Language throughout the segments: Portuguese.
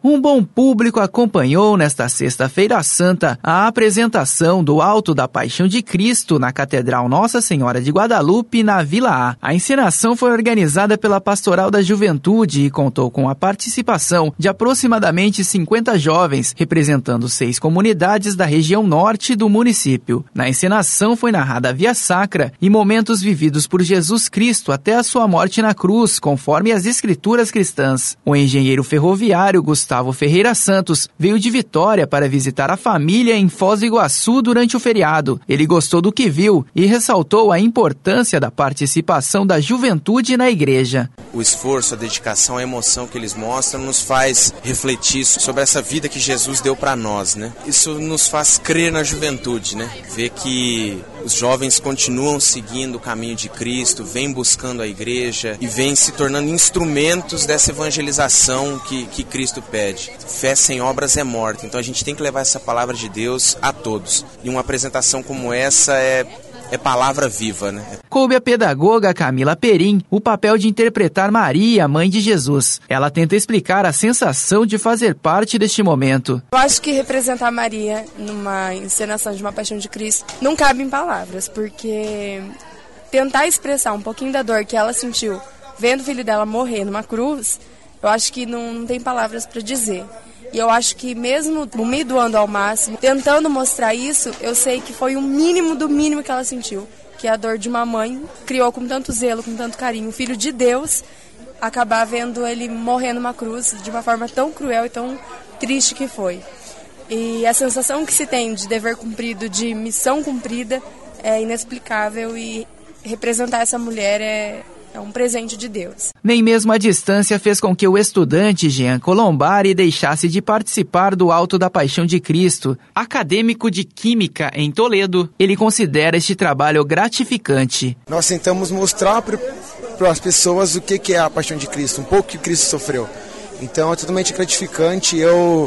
Um bom público acompanhou nesta Sexta-feira Santa a apresentação do Alto da Paixão de Cristo na Catedral Nossa Senhora de Guadalupe, na Vila A. A encenação foi organizada pela Pastoral da Juventude e contou com a participação de aproximadamente 50 jovens, representando 6 comunidades da região norte do município. Na encenação foi narrada a Via Sacra e momentos vividos por Jesus Cristo até a sua morte na cruz, conforme as Escrituras cristãs. O engenheiro ferroviário Gustavo Ferreira Santos veio de Vitória para visitar a família em Foz do Iguaçu durante o feriado. Ele gostou do que viu e ressaltou a importância da participação da juventude na igreja. O esforço, a dedicação, a emoção que eles mostram nos faz refletir sobre essa vida que Jesus deu para nós, né? Isso nos faz crer na juventude, né? Ver que os jovens continuam seguindo o caminho de Cristo, vêm buscando a igreja e vêm se tornando instrumentos dessa evangelização que Cristo pede. Fé sem obras é morta, então a gente tem que levar essa palavra de Deus a todos. E uma apresentação como essa é palavra viva, né? Coube a pedagoga Camila Perim o papel de interpretar Maria, mãe de Jesus. Ela tenta explicar a sensação de fazer parte deste momento. Eu acho que representar Maria numa encenação de uma Paixão de Cristo não cabe em palavras, porque tentar expressar um pouquinho da dor que ela sentiu vendo o filho dela morrer numa cruz, eu acho que não tem palavras para dizer. E eu acho que mesmo me doando ao máximo, tentando mostrar isso, eu sei que foi o mínimo do mínimo que ela sentiu. Que é a dor de uma mãe, criou com tanto zelo, com tanto carinho, um filho de Deus, acabar vendo ele morrer numa cruz de uma forma tão cruel e tão triste que foi. E a sensação que se tem de dever cumprido, de missão cumprida, é inexplicável, e representar essa mulher é um presente de Deus. Nem mesmo a distância fez com que o estudante Jean Colombari deixasse de participar do Alto da Paixão de Cristo. Acadêmico de Química em Toledo, ele considera este trabalho gratificante. Nós tentamos mostrar para as pessoas o que é a Paixão de Cristo, um pouco que Cristo sofreu. Então é totalmente gratificante. Eu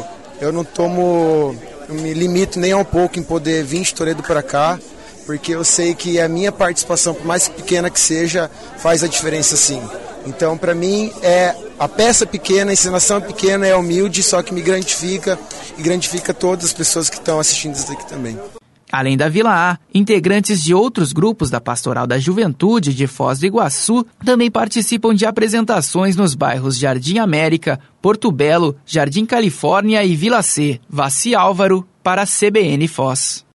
não me limito nem a um pouco em poder vir de Toledo para cá, porque eu sei que a minha participação, por mais pequena que seja, faz a diferença sim. Então, para mim, a peça pequena, a encenação pequena, é humilde, só que me gratifica e gratifica todas as pessoas que estão assistindo isso aqui também. Além da Vila A, integrantes de outros grupos da Pastoral da Juventude de Foz do Iguaçu também participam de apresentações nos bairros Jardim América, Porto Belo, Jardim Califórnia e Vila C. Vassi Álvaro, para a CBN Foz.